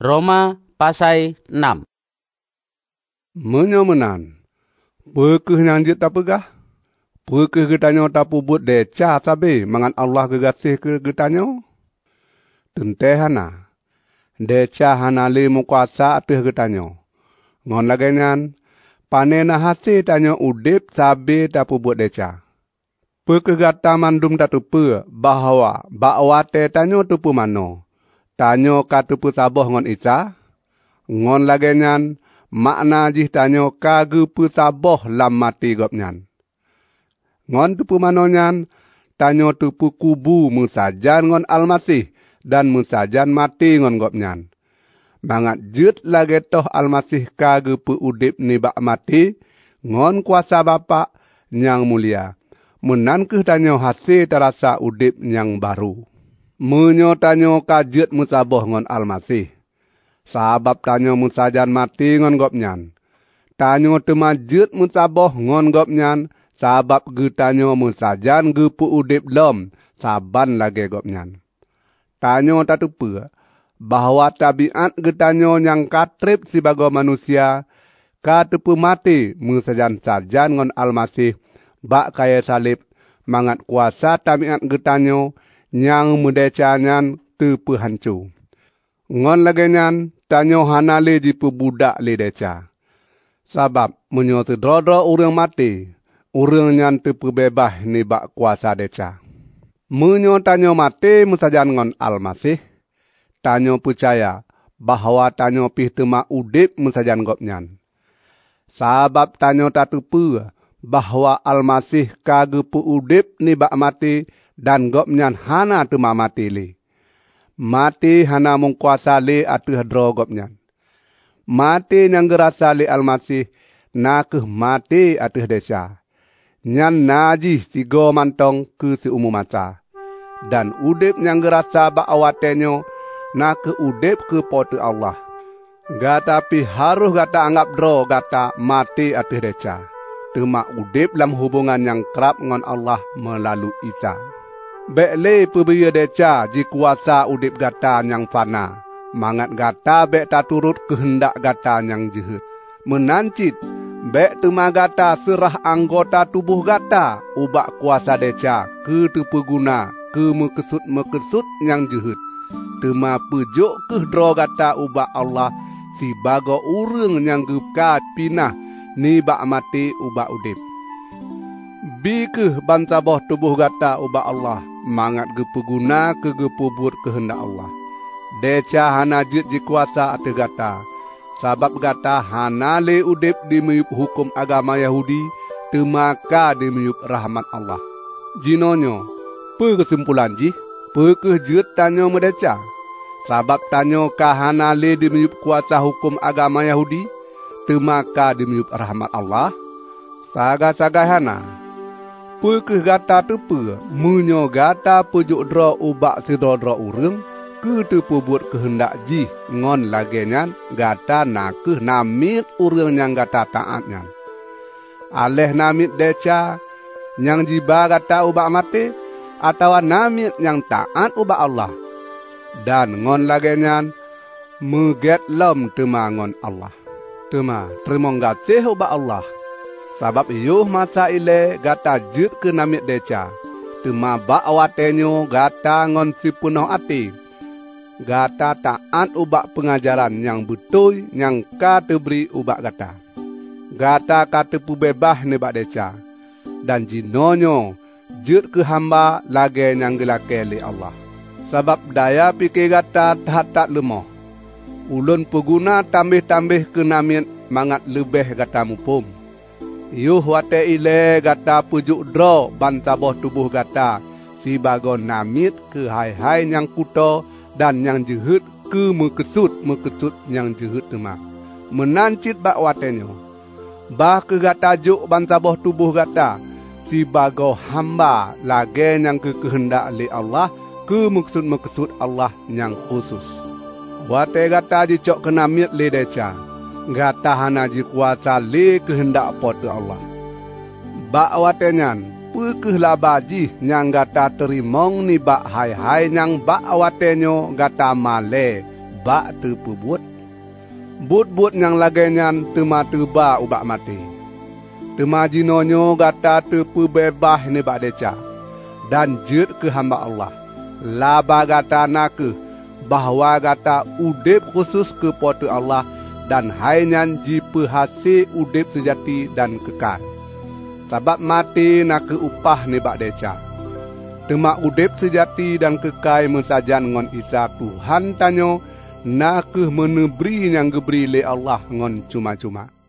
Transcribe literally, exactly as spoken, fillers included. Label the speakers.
Speaker 1: Roma pasai enam.
Speaker 2: Menyomenan. Pekeh yang jit tak pegah. Pekeh getanyo tak pubut deca sabe mangan Allah gegasih ke getanyo. Tentehana. Deca hanali mukuasa atih getanyo. Ngon lagenyan. Panena hasil tanyo udip sabe tak pubut deca. Pekeh gata mandum tak tupu bahawa bakwate tanyo tupu mano. Tanyo ka tupu saboh ngon Isa. Ngon lagenyan. Makna jih tanyo kage pesaboh lam mati gopnyan. Ngon tupu manonyan, tanyo tupu kubu musajan ngon Almasih dan musajan mati ngon gopnyan. Mangat jut lage toh Almasih kage pe udip ni bak mati, ngon kuasa Bapa yang mulia. Menan keh tanyo hasil terasa udip yang baru. Menyo tanyo kajut musaboh ngon Almasih. Sabab tanyo musajan mati ngon gopnyan. Tanyo temajut musaboh ngon gopnyan. Sabab ge tanyo musajan ge pu udip lom. Saban lage gopnyan. Tanyo tak tupu bahwa tabiat ge tanyo yang katrip sebagai manusia. Ka tupu mati musajan sajan ngon Almasih. Bak kaya salib. Mangat kuasa tabiat ge tanyo yang mudecanyan tupu hancu. Ngon lagenyan, tanyo hanale jipu budak le deca. Sabab, menyo sedrodro urang mati, urang nyan tepu bebah ni bak kuasa deca. Menyo tanyo mati musajan ngon Almasih, tanyo percaya bahawa tanyo pih tema udip musajan gopnyan. Sabab tanyo tak tupu bahawa Almasih kage pu udip ni bak mati dan gopnyan hana tema mati li. Mati hana mung kuasa le atuh dro gopnyan. Mati yang gerasa le Almasih nakeh mati atuh desa. Nyan najih sigo mantong ke seumu masa. Dan udip yang gerasa bak awatenyo nakeh udip ke pote Allah. Gata pi haruh gata anggap dro gata mati atuh desa. Tema udip dalam hubungan yang kerap ngon Allah melalui Isa. Bek le pebaya deca ji kuasa udip gata yang fana. Mangat gata bek tak turut kehendak gata yang jehut. Menancit, bek tema gata serah anggota tubuh gata. Ubak kuasa deca ke tepu guna ke mekesut-mekesut yang jehut. Tema pejuk ke dro gata ubak Allah. Si bago urang yang gepka pinah ni bak mati ubak udip. Bikeh bangsa boh tubuh gata ubak Allah. Mangat gepeguna ke gepubut kehendak Allah. Deca hana jut ji kuasa ate gata. Sabab gata hana le udip di meyup hukum agama Yahudi. Temaka di meyup rahmat Allah. Jinonyo, pe kesimpulan jih? Pe ke jut tanyo medeca? Sabab tanyo ka hana le di meyup kuasa hukum agama Yahudi. Temaka di meyup rahmat Allah. Saga-saga hana. Pekeh gata tepe, menyo gata pujuk dro ubak sidro-dro urang, ke tepe buat kehendak jih ngon lagenyan gata nakeh namit urang yang gata taatnya. Aleh namit deca yang jiba gata ubak mati, atau namit yang taat ubak Allah. Dan ngon lagenyan meget lom tema ngon Allah. Tema terima kasih ubak Allah. Sabab yuh masa ile gata jut ke namit deca. Tema bak awatenyo gata ngon si penuh hati. Gata taat ubak pengajaran yang betul yang ka teberi ubak gata. Gata kata pu bebah ni bak deca. Dan jinonyo jut ke hamba lage yang gelake li Allah. Sabab daya pikir gata tak-tak lemah. Ulun peguna tambih-tambih ke namit mangat lebih gata mupum. Yuh wate ile gata pujuk dro bangsa boh tubuh gata. Si bagon namit ke hai-hai yang kuto dan yang jehut ke mekesut-mekesut yang jehut tema. Menancit bak watenyo. Bah ke gata juk bangsa boh tubuh gata. Si bago hamba lage yang ke kehendak li Allah. Ke mekesut-mekesut Allah yang khusus. Wate gata jicok ke namit li deca. Gata hana ji kuasa le kehendak pote Allah. Bak watenyan, pekeh labaji yang gata terimong ni bak hai-hai yang bak watenyo gata male. bak terpebut. But-but yang lagainya tema terba ubak mati. Tema jinonyo gata terpebebah ni bak deca. Dan jut ke hamba Allah. Laba gata nak bahawa gata udip khusus ke pote Allah dan hainyan jipehasi udip sejati dan kekal. Sebab mati nak ke upah ni bak deca. Tema udip sejati dan kekal mensajan ngon Isa Tuhan tanyo nak ke menebri yang geberi le Allah ngon cuma-cuma.